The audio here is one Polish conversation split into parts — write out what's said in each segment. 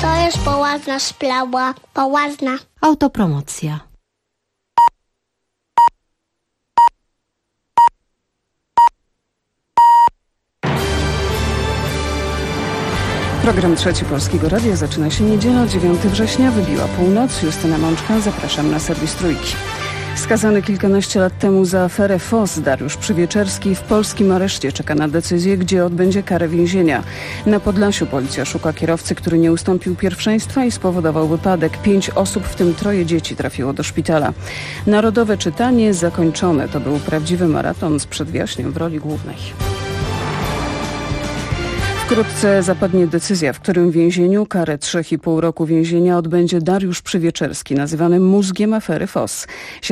To jest poważna sprawa. Poważna. Autopromocja. Program Trzeci Polskiego Radia zaczyna się niedziela, 9 września, wybiła północ. Justyna Mączka, zapraszam na serwis Trójki. Skazany kilkanaście lat temu za aferę FOS Dariusz Przywieczerski w polskim areszcie czeka na decyzję, gdzie odbędzie karę więzienia. Na Podlasiu policja szuka kierowcy, który nie ustąpił pierwszeństwa i spowodował wypadek. 5 osób, w tym 3 dzieci, trafiło do szpitala. Narodowe czytanie zakończone. To był prawdziwy maraton z Przedwiośniem w roli głównej. Wkrótce zapadnie decyzja, w którym więzieniu karę 3,5 roku więzienia odbędzie Dariusz Przywieczerski, nazywany mózgiem afery FOS.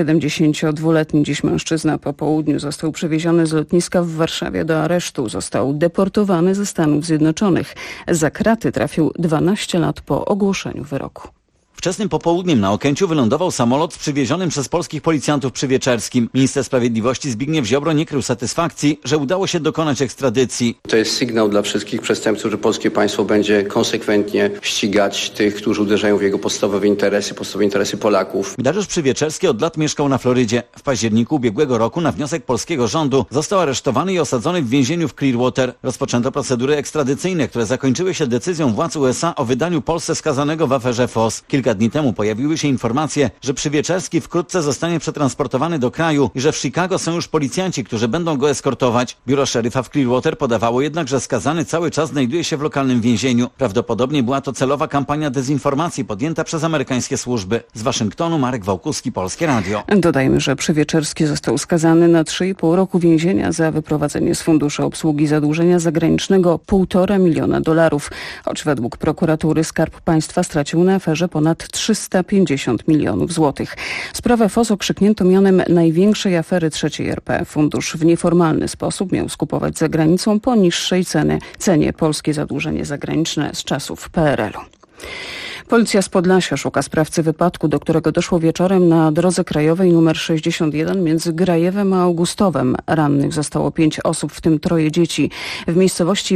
72-letni dziś mężczyzna po południu został przewieziony z lotniska w Warszawie do aresztu. Został deportowany ze Stanów Zjednoczonych. Za kraty trafił 12 lat po ogłoszeniu wyroku. Wczesnym popołudniem na Okęciu wylądował samolot z przywiezionym przez polskich policjantów Przywieczerskim. Minister Sprawiedliwości Zbigniew Ziobro nie krył satysfakcji, że udało się dokonać ekstradycji. To jest sygnał dla wszystkich przestępców, że polskie państwo będzie konsekwentnie ścigać tych, którzy uderzają w jego podstawowe interesy Polaków. Dariusz Przywieczerski od lat mieszkał na Florydzie. W październiku ubiegłego roku na wniosek polskiego rządu został aresztowany i osadzony w więzieniu w Clearwater. Rozpoczęto procedury ekstradycyjne, które zakończyły się decyzją władz USA o wydaniu Polsce skazanego w aferze FOS. Kilka dni temu pojawiły się informacje, że Przywieczerski wkrótce zostanie przetransportowany do kraju i że w Chicago są już policjanci, którzy będą go eskortować. Biuro szeryfa w Clearwater podawało jednak, że skazany cały czas znajduje się w lokalnym więzieniu. Prawdopodobnie była to celowa kampania dezinformacji podjęta przez amerykańskie służby. Z Waszyngtonu Marek Wałkuski, Polskie Radio. Dodajmy, że Przywieczerski został skazany na 3,5 roku więzienia za wyprowadzenie z Funduszu Obsługi Zadłużenia Zagranicznego $1,5 miliona. Choć według prokuratury Skarb Państwa stracił na aferze ponad 350 milionów złotych. Sprawę FOS okrzyknięto mianem największej afery III RP. Fundusz w nieformalny sposób miał skupować za granicą po niższej cenie polskie zadłużenie zagraniczne z czasów PRL-u. Policja z Podlasia szuka sprawcy wypadku, do którego doszło wieczorem na drodze krajowej nr 61 między Grajewem a Augustowem. Rannych zostało 5 osób, w tym 3 dzieci. W miejscowości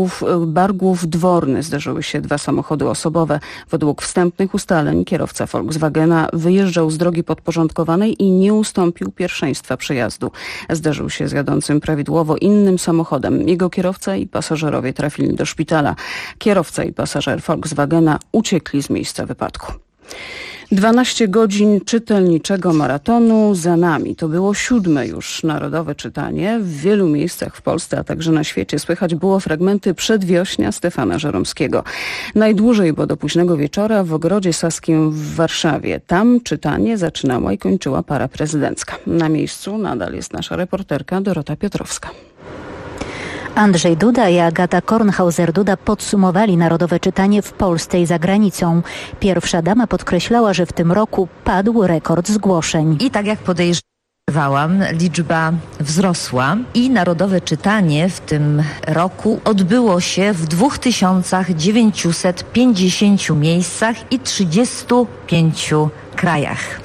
Bargłów Dworny zderzyły się 2 samochody osobowe. Według wstępnych ustaleń kierowca Volkswagena wyjeżdżał z drogi podporządkowanej i nie ustąpił pierwszeństwa przejazdu. Zderzył się z jadącym prawidłowo innym samochodem. Jego kierowca i pasażerowie trafili do szpitala. Kierowca i pasażer Volkswagena uciekli z miejsca wypadku. 12 godzin czytelniczego maratonu za nami. To było 7. już narodowe czytanie. W wielu miejscach w Polsce, a także na świecie słychać było fragmenty Przedwiośnia Stefana Żeromskiego. Najdłużej, bo do późnego wieczora w Ogrodzie Saskim w Warszawie. Tam czytanie zaczynała i kończyła para prezydencka. Na miejscu nadal jest nasza reporterka Dorota Piotrowska. Andrzej Duda i Agata Kornhauser-Duda podsumowali narodowe czytanie w Polsce i za granicą. Pierwsza dama podkreślała, że w tym roku padł rekord zgłoszeń. I tak jak podejrzewałam, liczba wzrosła i narodowe czytanie w tym roku odbyło się w 2950 miejscach i 35 krajach.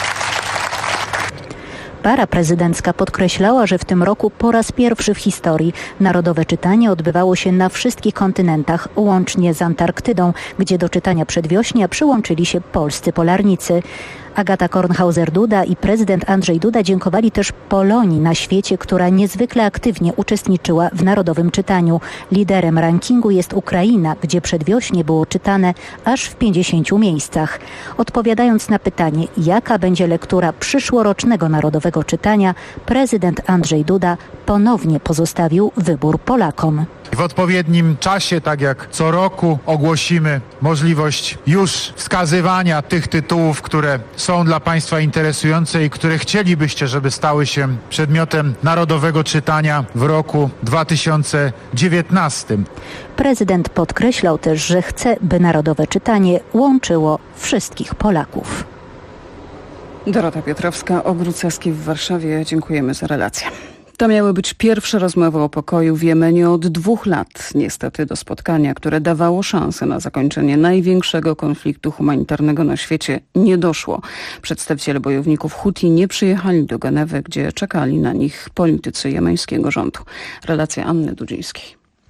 Para prezydencka podkreślała, że w tym roku po raz pierwszy w historii narodowe czytanie odbywało się na wszystkich kontynentach, łącznie z Antarktydą, gdzie do czytania Przedwiośnia przyłączyli się polscy polarnicy. Agata Kornhauser-Duda i prezydent Andrzej Duda dziękowali też Polonii na świecie, która niezwykle aktywnie uczestniczyła w narodowym czytaniu. Liderem rankingu jest Ukraina, gdzie Przedwiośnie było czytane aż w 50 miejscach. Odpowiadając na pytanie, jaka będzie lektura przyszłorocznego narodowego czytania, prezydent Andrzej Duda ponownie pozostawił wybór Polakom. W odpowiednim czasie, tak jak co roku, ogłosimy możliwość już wskazywania tych tytułów, które są dla Państwa interesujące i które chcielibyście, żeby stały się przedmiotem narodowego czytania w roku 2019. Prezydent podkreślał też, że chce, by narodowe czytanie łączyło wszystkich Polaków. Dorota Piotrowska, Ogród Saski w Warszawie. Dziękujemy za relację. To miały być pierwsze rozmowy o pokoju w Jemenie od 2 lat. Niestety do spotkania, które dawało szansę na zakończenie największego konfliktu humanitarnego na świecie, nie doszło. Przedstawiciele bojowników Huti nie przyjechali do Genewy, gdzie czekali na nich politycy jemeńskiego rządu. Relacja Anny Dudzińskiej.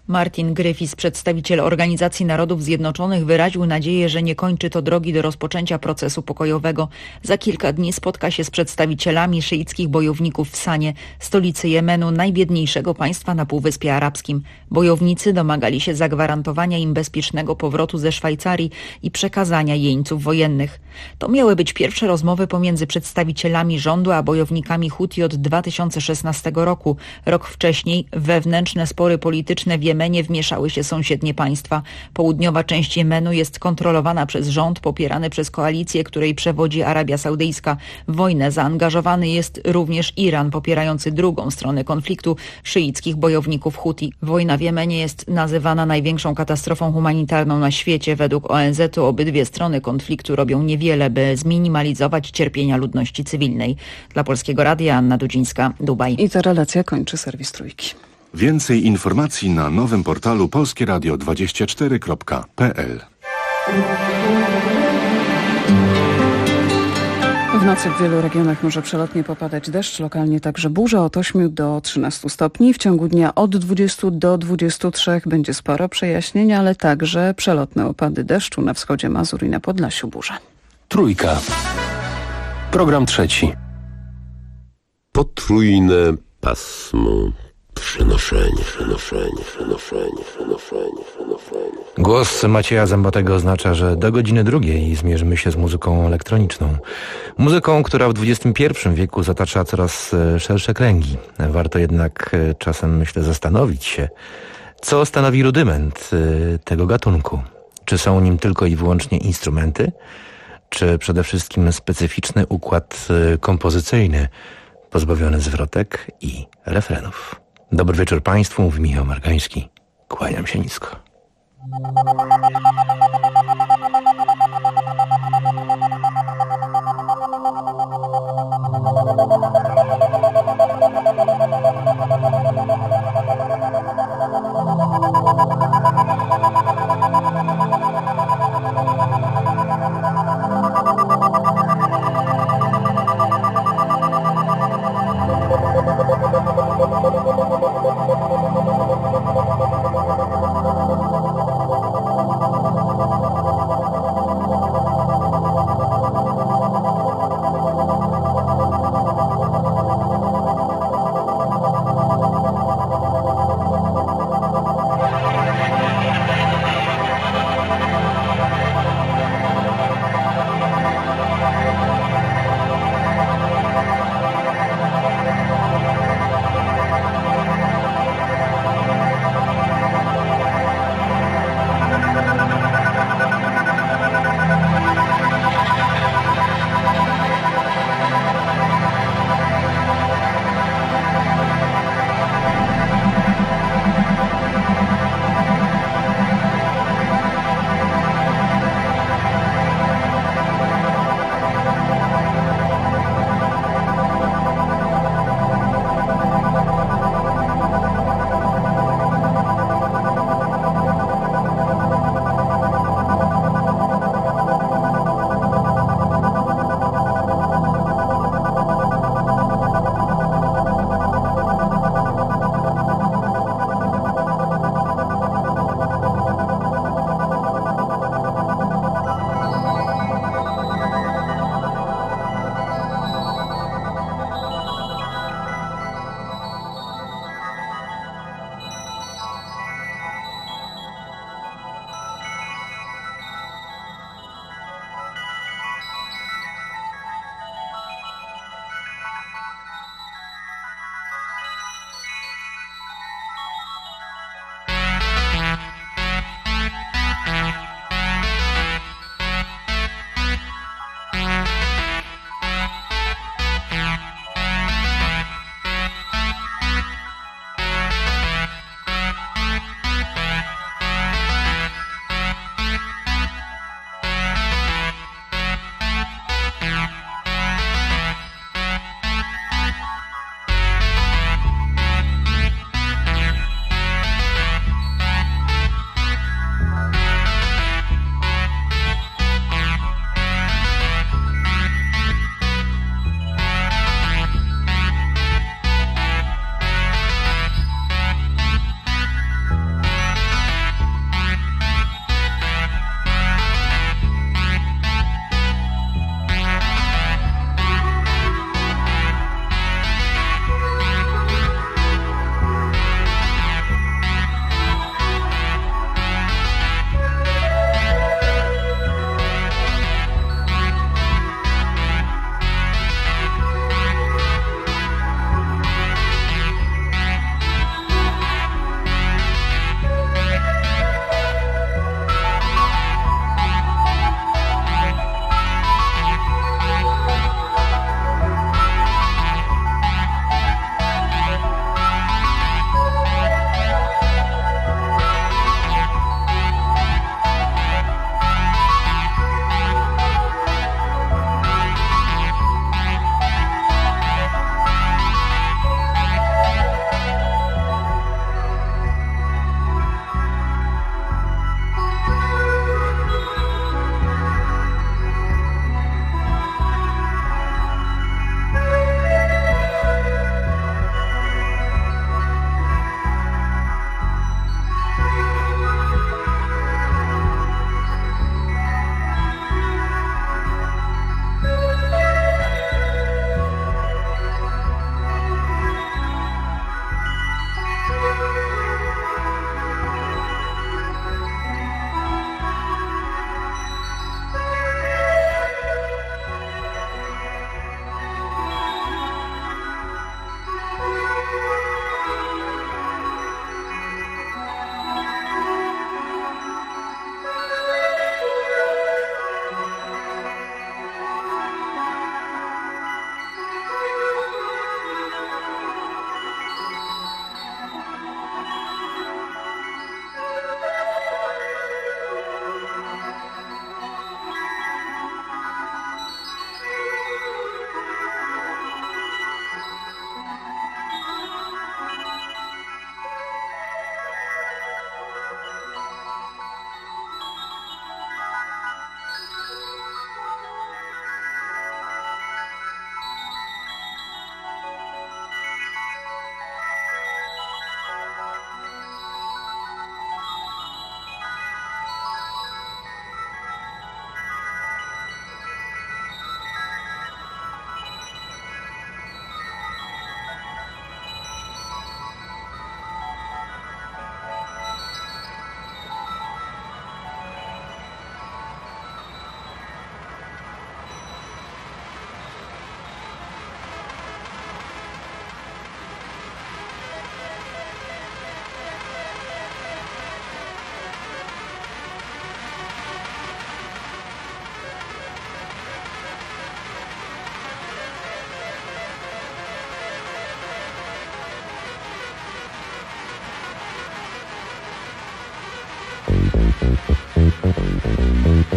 Martin Griffiths, przedstawiciel Organizacji Narodów Zjednoczonych, wyraził nadzieję, że nie kończy to drogi do rozpoczęcia procesu pokojowego. Za kilka dni spotka się z przedstawicielami szyickich bojowników w Sanie, stolicy Jemenu, najbiedniejszego państwa na Półwyspie Arabskim. Bojownicy domagali się zagwarantowania im bezpiecznego powrotu ze Szwajcarii i przekazania jeńców wojennych. To miały być pierwsze rozmowy pomiędzy przedstawicielami rządu a bojownikami Huti od 2016 roku. Rok wcześniej w wewnętrzne spory polityczne w Jemenie wmieszały się sąsiednie państwa. Południowa część Jemenu jest kontrolowana przez rząd popierany przez koalicję, której przewodzi Arabia Saudyjska. W wojnę zaangażowany jest również Iran, popierający drugą stronę konfliktu, szyickich bojowników Huti. Wojna w Jemenie jest nazywana największą katastrofą humanitarną na świecie. Według ONZ-u obydwie strony konfliktu robią niewiele, by zminimalizować cierpienia ludności cywilnej. Dla Polskiego Radia Anna Dudzińska, Dubaj. I ta relacja kończy serwis Trójki. Więcej informacji na nowym portalu polskieradio24.pl. W nocy w wielu regionach może przelotnie popadać deszcz, lokalnie także burza od 8 do 13 stopni. W ciągu dnia od 20 do 23 będzie sporo przejaśnień, ale także przelotne opady deszczu na wschodzie Mazur i na Podlasiu burza. Trójka. Program trzeci. Potrójne pasmo. Przenoszenie. Głos Macieja Zębatego oznacza, że do godziny 2 zmierzymy się z muzyką elektroniczną. Muzyką, która w XXI wieku zatacza coraz szersze kręgi. Warto jednak czasem, myślę, zastanowić się, co stanowi rudyment tego gatunku. Czy są nim tylko i wyłącznie instrumenty, czy przede wszystkim specyficzny układ kompozycyjny, pozbawiony zwrotek i refrenów. Dobry wieczór Państwu, mówi Michał Margański. Kłaniam się nisko.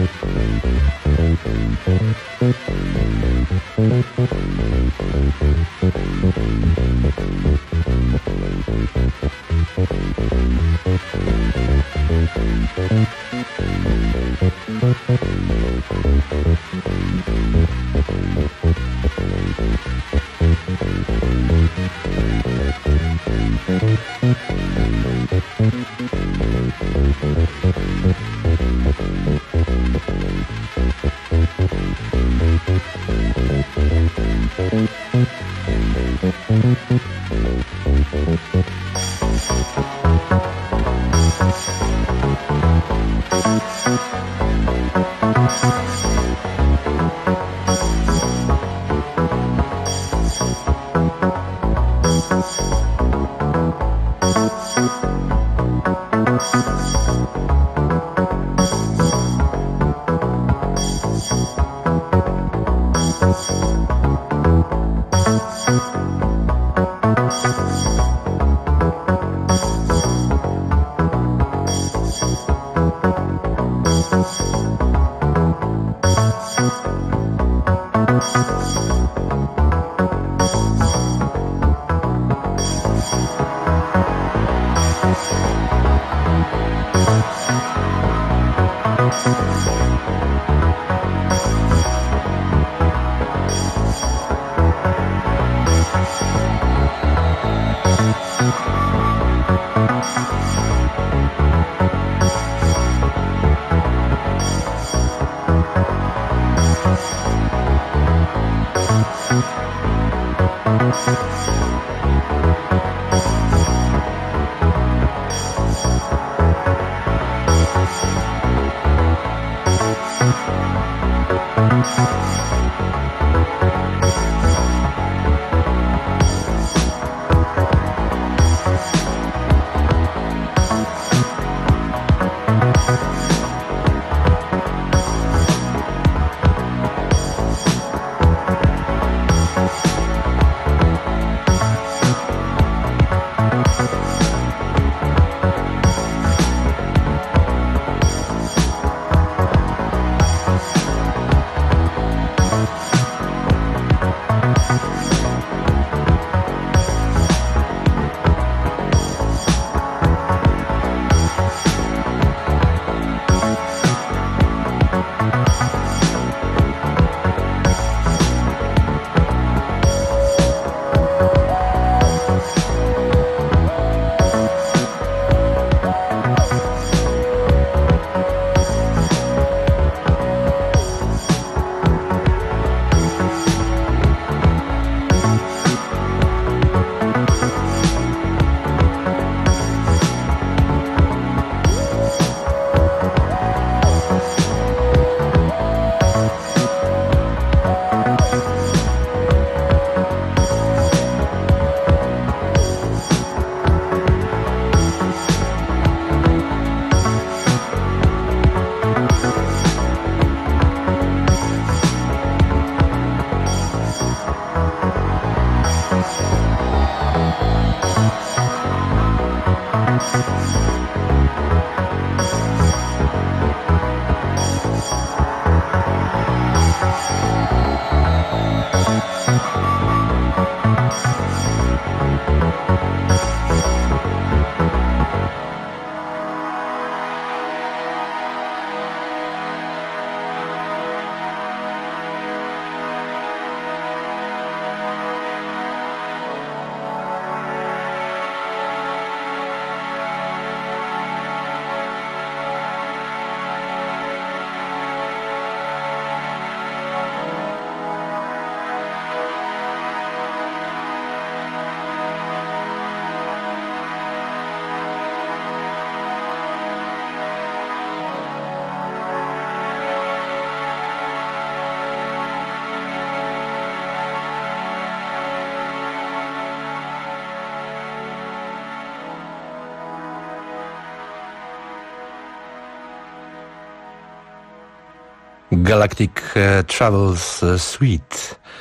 Galactic Travels Suite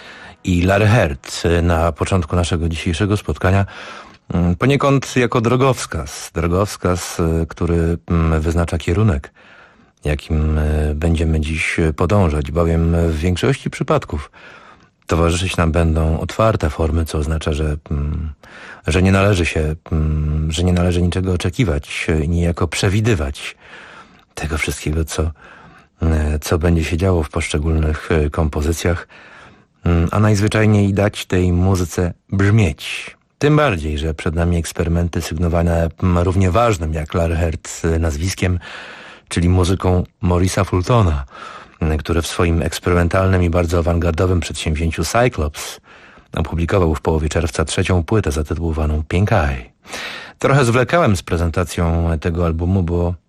i Larry Heard na początku naszego dzisiejszego spotkania, poniekąd jako drogowskaz, który wyznacza kierunek jakim będziemy dziś podążać, bowiem w większości przypadków towarzyszyć nam będą otwarte formy, co oznacza, że nie należy niczego oczekiwać, niejako przewidywać tego wszystkiego, co będzie się działo w poszczególnych kompozycjach, a najzwyczajniej dać tej muzyce brzmieć. Tym bardziej, że przed nami eksperymenty sygnowane równie ważnym jak Larry Heard nazwiskiem, czyli muzyką Maurice'a Fultona, który w swoim eksperymentalnym i bardzo awangardowym przedsięwzięciu Cyclops opublikował w połowie czerwca 3. płytę zatytułowaną Pink Eye. Trochę zwlekałem z prezentacją tego albumu,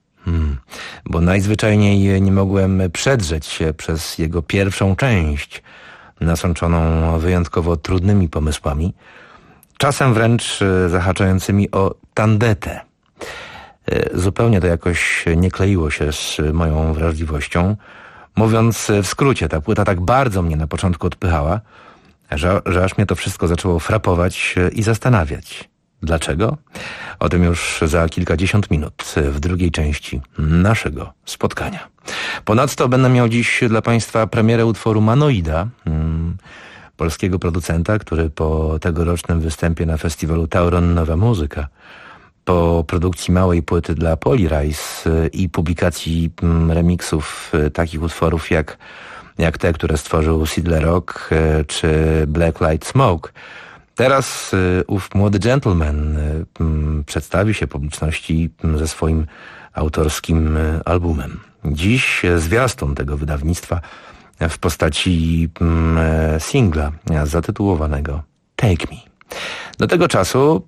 bo najzwyczajniej nie mogłem przedrzeć się przez jego pierwszą część, nasączoną wyjątkowo trudnymi pomysłami, czasem wręcz zahaczającymi o tandetę. Zupełnie to jakoś nie kleiło się z moją wrażliwością. Mówiąc w skrócie, ta płyta tak bardzo mnie na początku odpychała, że aż mnie to wszystko zaczęło frapować i zastanawiać. Dlaczego? O tym już za kilkadziesiąt minut w drugiej części naszego spotkania. Ponadto będę miał dziś dla Państwa premierę utworu Manoida, polskiego producenta, który po tegorocznym występie na festiwalu Tauron Nowa Muzyka, po produkcji małej płyty dla Polyrise i publikacji remiksów takich utworów jak te, które stworzył Sidle Rock czy Black Light Smoke, teraz ów młody gentleman przedstawi się publiczności ze swoim autorskim albumem. Dziś zwiastun tego wydawnictwa w postaci singla zatytułowanego Take Me. Do tego czasu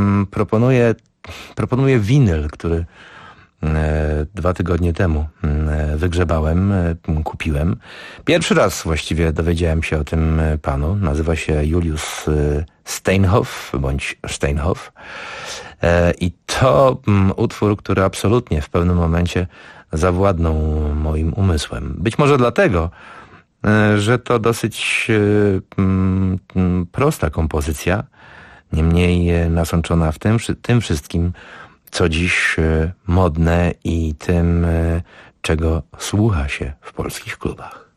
proponuję winyl, który 2 tygodnie temu wygrzebałem, kupiłem. Pierwszy raz właściwie dowiedziałem się o tym panu. Nazywa się Julius Steinhoff, bądź Steinhoff. I to utwór, który absolutnie w pewnym momencie zawładnął moim umysłem. Być może dlatego, że to dosyć prosta kompozycja, niemniej nasączona w tym wszystkim, co dziś modne i tym, czego słucha się w polskich klubach.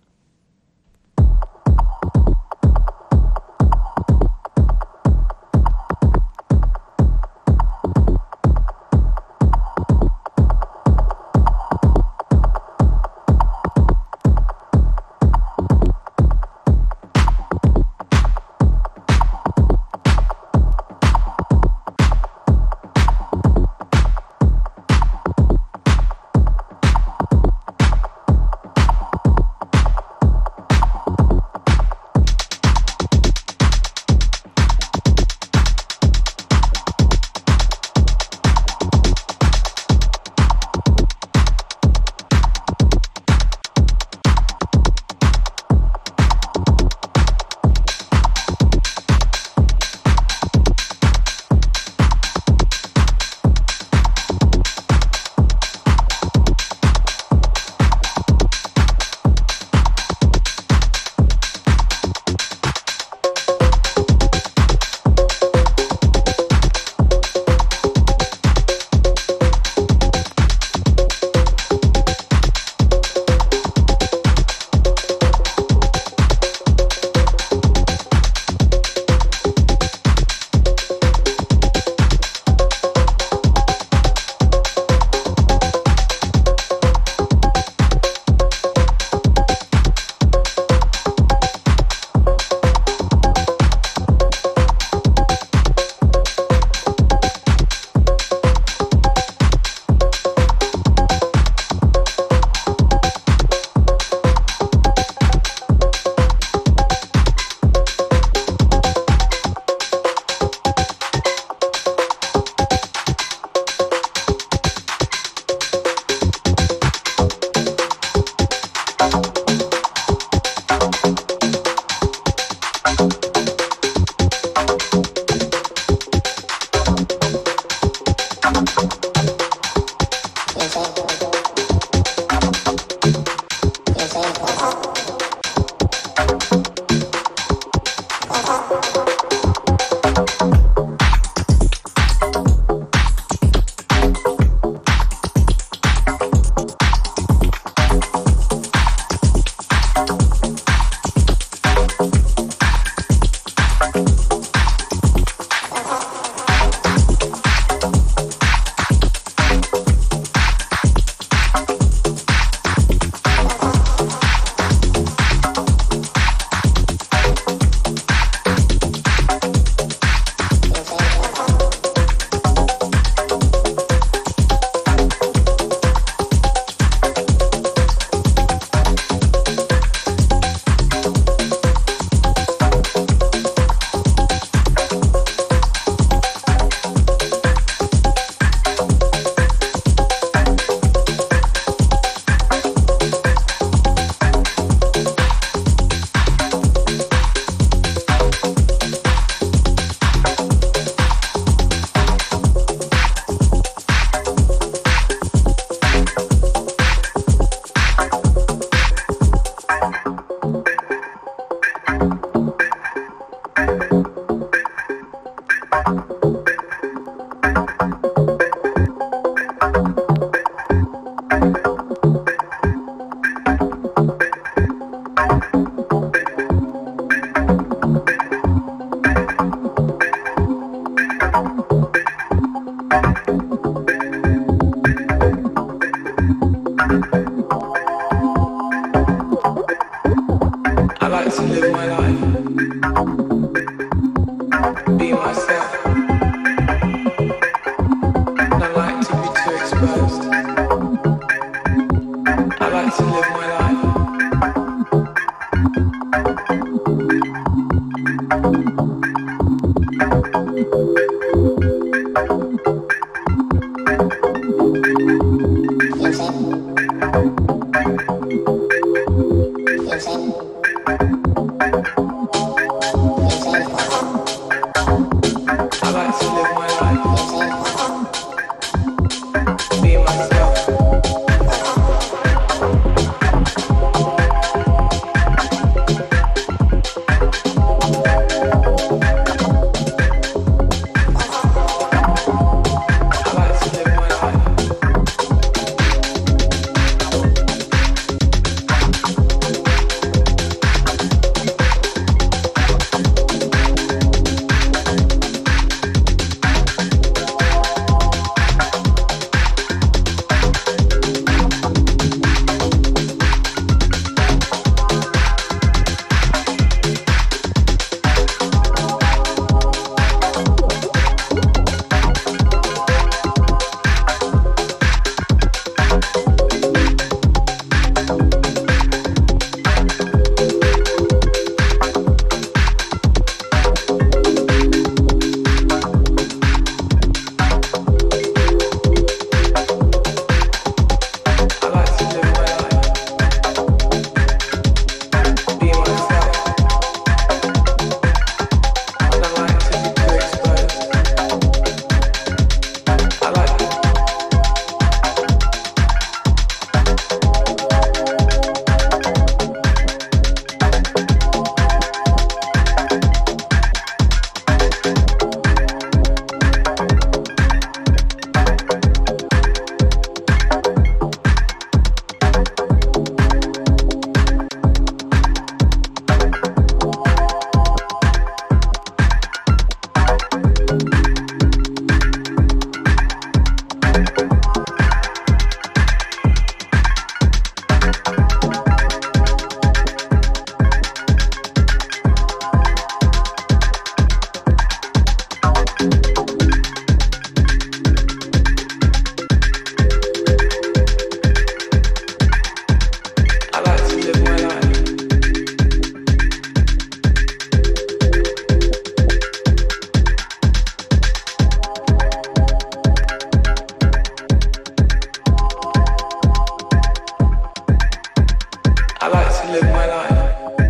I like to live my life,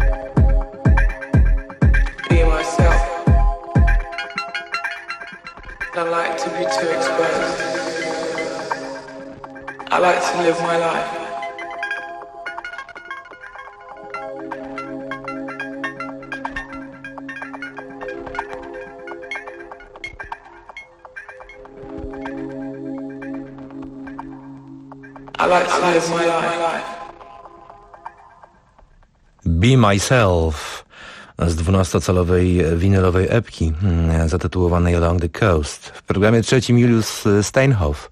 be myself. I like to be too exposed. I like to live my life. I like to live my life. Be Myself z 12-calowej winylowej epki zatytułowanej Along the Coast. W programie trzecim Julius Steinhoff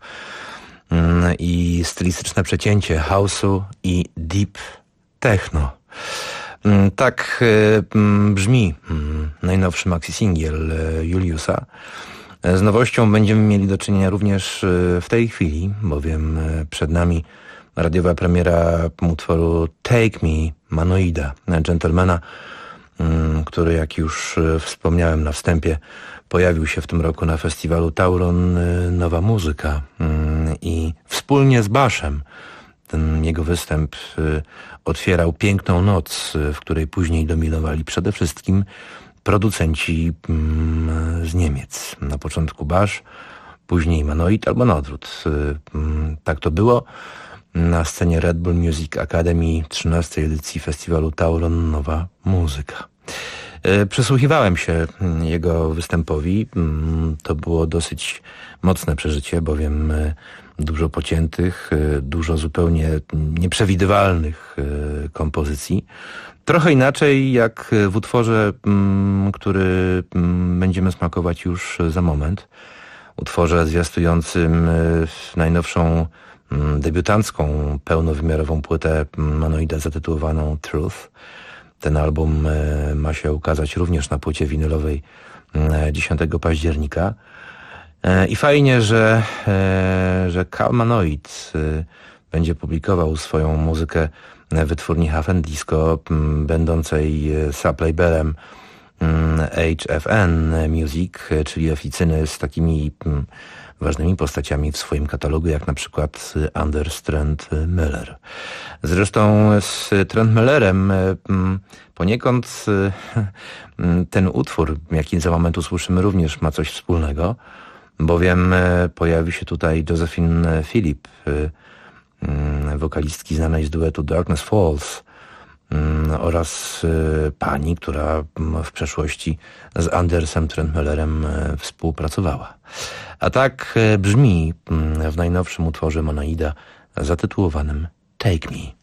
i stylistyczne przecięcie house'u i deep techno. Tak brzmi najnowszy maxi-singiel Juliusa. Z nowością będziemy mieli do czynienia również w tej chwili, bowiem przed nami radiowa premiera utworu Take Me Manoida, Gentlemana, który, jak już wspomniałem na wstępie, pojawił się w tym roku na festiwalu Tauron Nowa Muzyka i wspólnie z Baszem ten jego występ otwierał piękną noc, w której później dominowali przede wszystkim producenci z Niemiec. Na początku Basz, później Manoid albo na odwrót. Tak to było na scenie Red Bull Music Academy 13. edycji festiwalu Tauron Nowa Muzyka. Przysłuchiwałem się jego występowi. To było dosyć mocne przeżycie, bowiem dużo pociętych, dużo zupełnie nieprzewidywalnych kompozycji. Trochę inaczej jak w utworze, który będziemy smakować już za moment. Utworze zwiastującym najnowszą debiutancką, pełnowymiarową płytę Manoida zatytułowaną Truth. Ten album ma się ukazać również na płycie winylowej 10 października. I fajnie, że Carl Manoid będzie publikował swoją muzykę w wytwórni Hafen Disco, będącej sublabelem HFN Music, czyli oficyny z takimi ważnymi postaciami w swoim katalogu, jak na przykład Anders Trent Møller. Zresztą z Trent Møllerem poniekąd ten utwór, jaki za moment usłyszymy, również ma coś wspólnego, bowiem pojawi się tutaj Josephine Philip, wokalistki znanej z duetu Darkness Falls, oraz pani, która w przeszłości z Andersem Trent Møllerem współpracowała. A tak brzmi w najnowszym utworze Manoida zatytułowanym Take Me.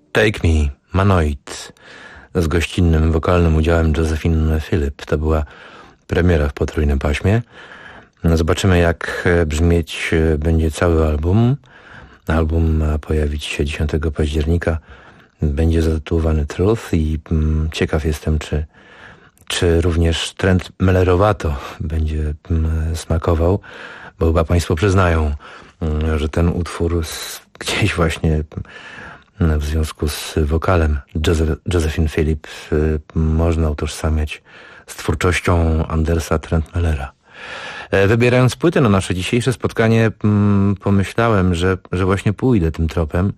Take Me, Manoid, z gościnnym wokalnym udziałem Josephine Philip. To była premiera w potrójnym paśmie. Zobaczymy, jak brzmieć będzie cały album. Album ma pojawić się 10 października. Będzie zatytułowany Truth i ciekaw jestem, czy również trend Mellerowato będzie smakował, bo chyba Państwo przyznają, że ten utwór gdzieś właśnie w związku z wokalem Josephine Philip można utożsamiać z twórczością Andersa Trent-Mellera. Wybierając płytę na nasze dzisiejsze spotkanie, pomyślałem, że właśnie pójdę tym tropem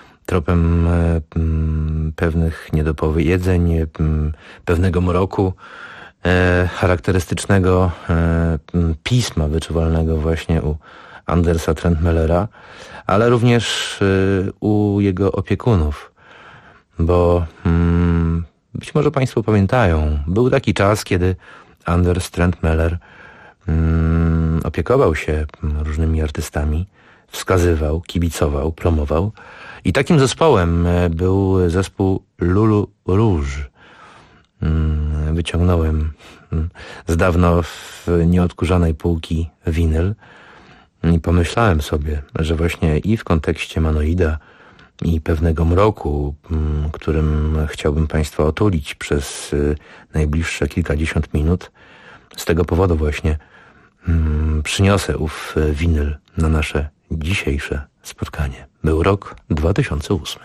pewnych niedopowiedzeń, pewnego mroku, charakterystycznego pisma wyczuwalnego właśnie u Andersa Trent-Mellera, ale również u jego opiekunów, bo być może Państwo pamiętają, był taki czas, kiedy Anders Trent-Meller opiekował się różnymi artystami, wskazywał, kibicował, promował. I takim zespołem był zespół Lulu Rouge. Wyciągnąłem z dawno w nieodkurzanej półki winyl i pomyślałem sobie, że właśnie i w kontekście Manoida i pewnego mroku, którym chciałbym Państwa otulić przez najbliższe kilkadziesiąt minut, z tego powodu właśnie przyniosę ów winyl na nasze dzisiejsze spotkanie. Był rok 2008.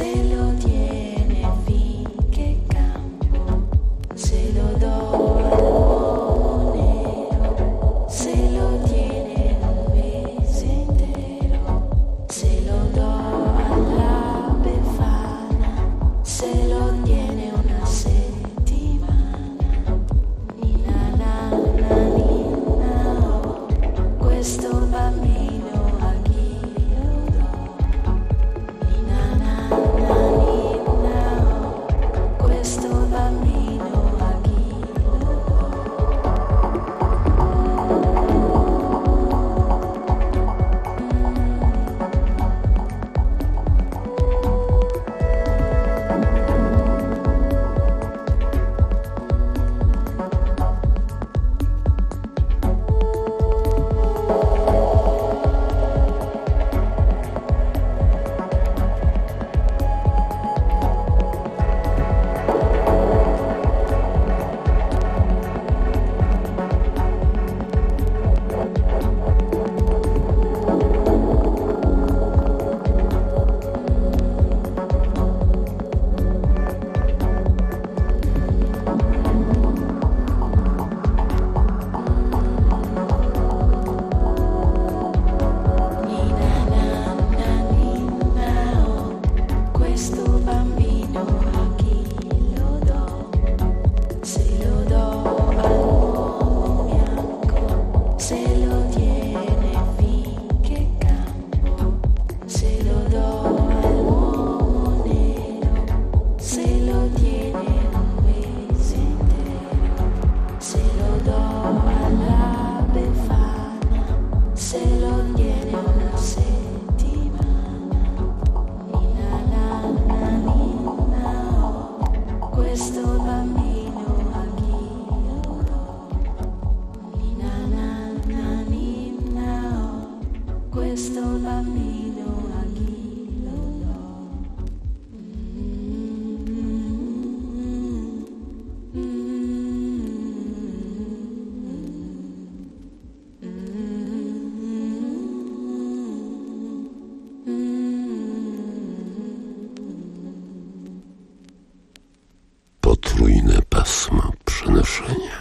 Potrójne pasmo przenoszenia.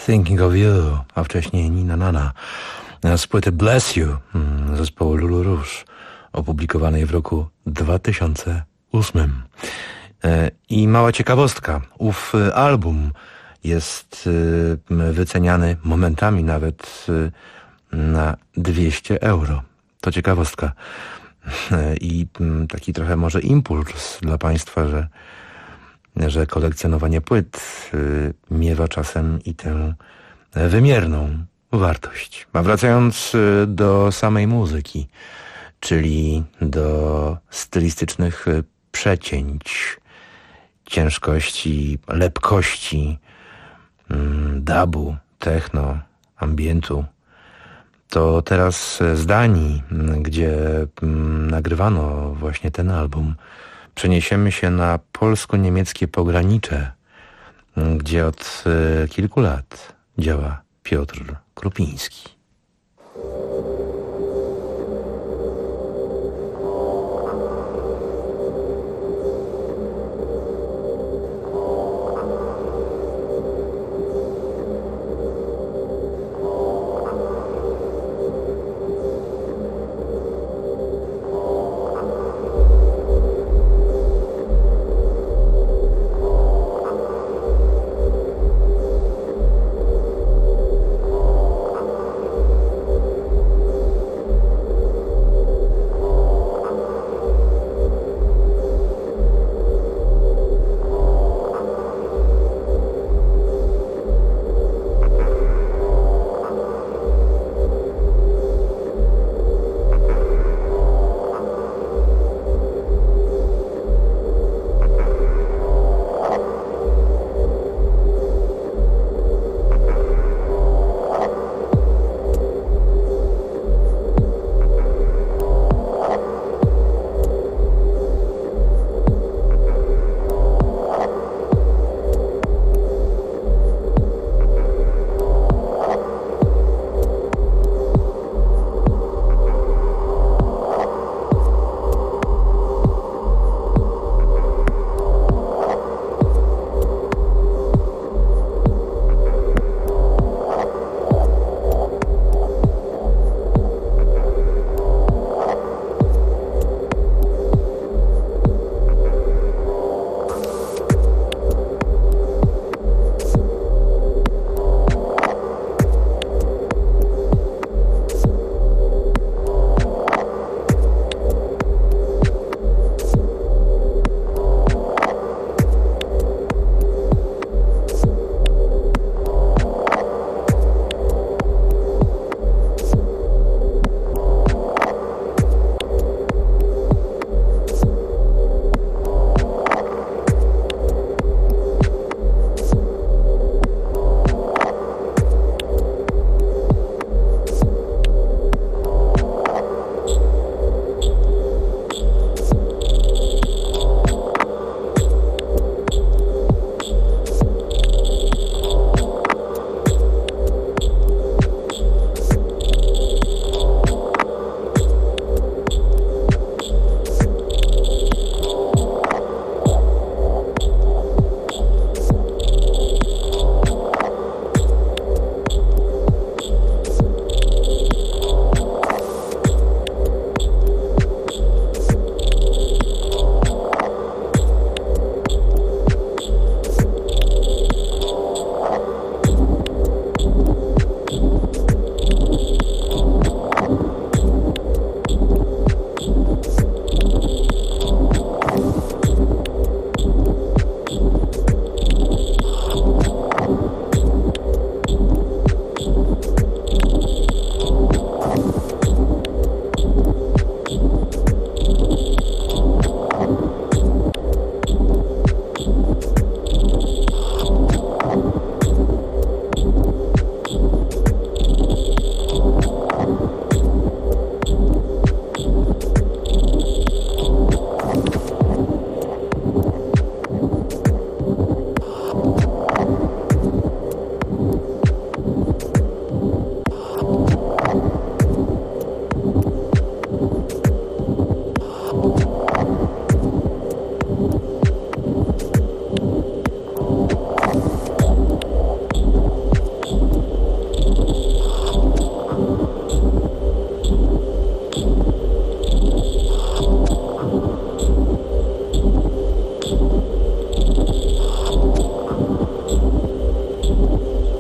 Thinking of You, a wcześniej Nina Nana z płyty Bless You zespołu Lulu Rouge, opublikowanej w roku 2008. I mała ciekawostka, ów album jest wyceniany momentami nawet na 200 euro. To ciekawostka. I taki trochę może impuls dla Państwa, że kolekcjonowanie płyt miewa czasem i tę wymierną wartość. A wracając do samej muzyki, czyli do stylistycznych przecięć, ciężkości, lepkości, dubu, techno, ambientu, to teraz z Danii, gdzie nagrywano właśnie ten album, przeniesiemy się na polsko-niemieckie pogranicze, gdzie od kilku lat działa Piotr Krupiński.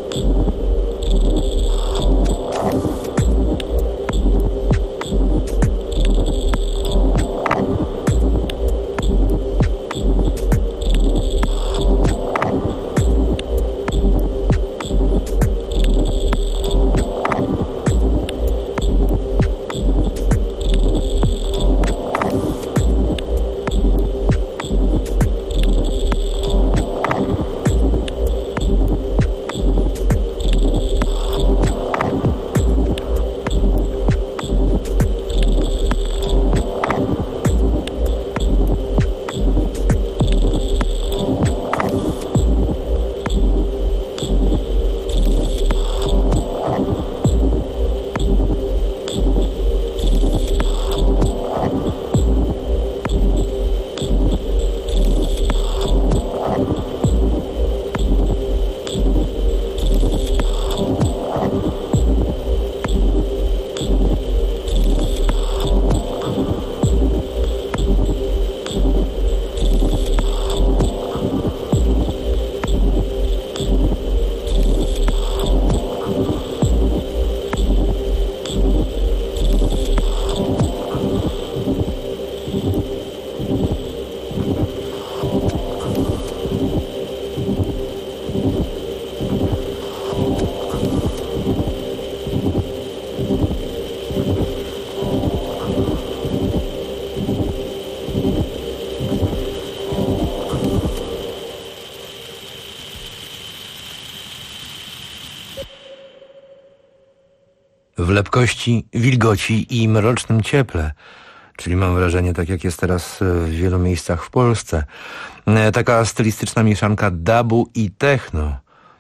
W lepkości, wilgoci i mrocznym cieple, czyli mam wrażenie, tak jak jest teraz w wielu miejscach w Polsce. Taka stylistyczna mieszanka dubu i techno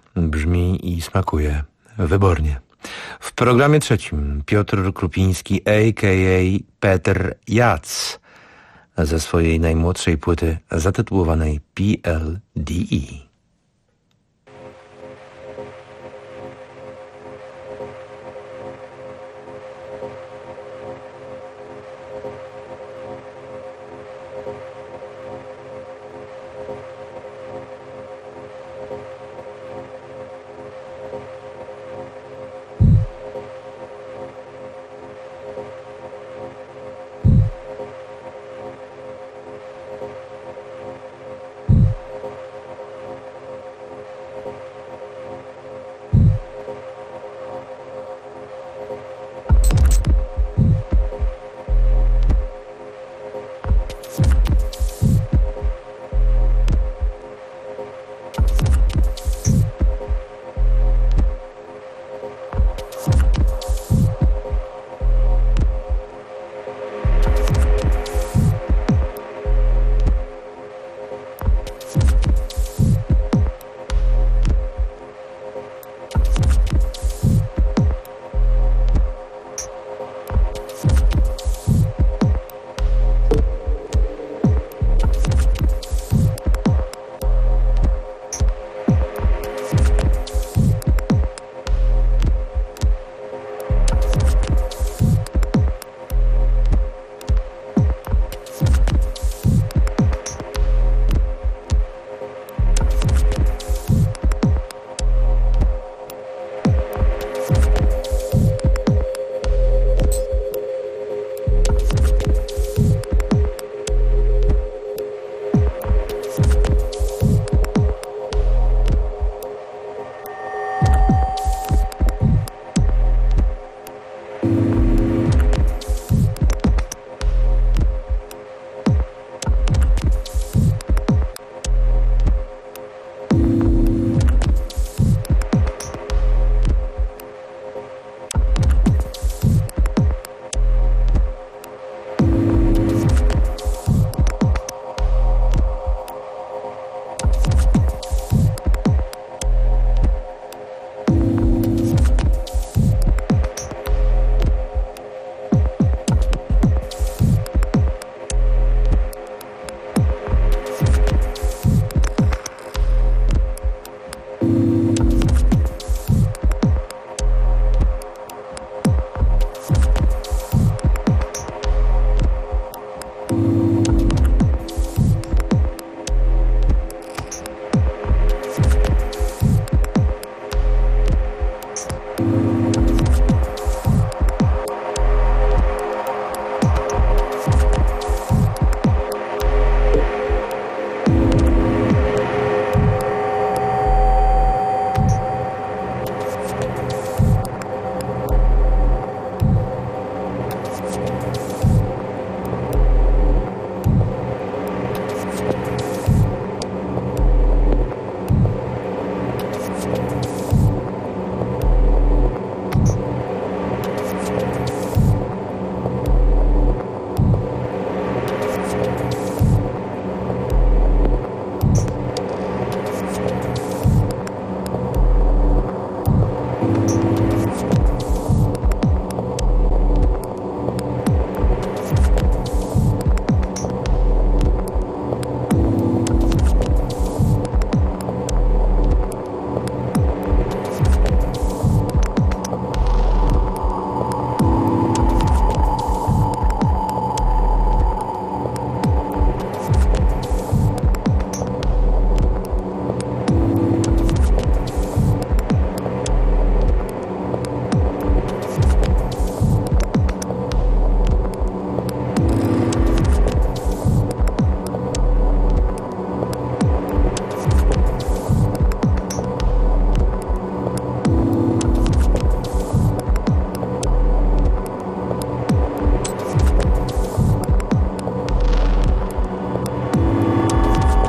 brzmi i smakuje wybornie. W programie trzecim Piotr Krupiński, a.k.a. Peter Jac, ze swojej najmłodszej płyty zatytułowanej PLDE.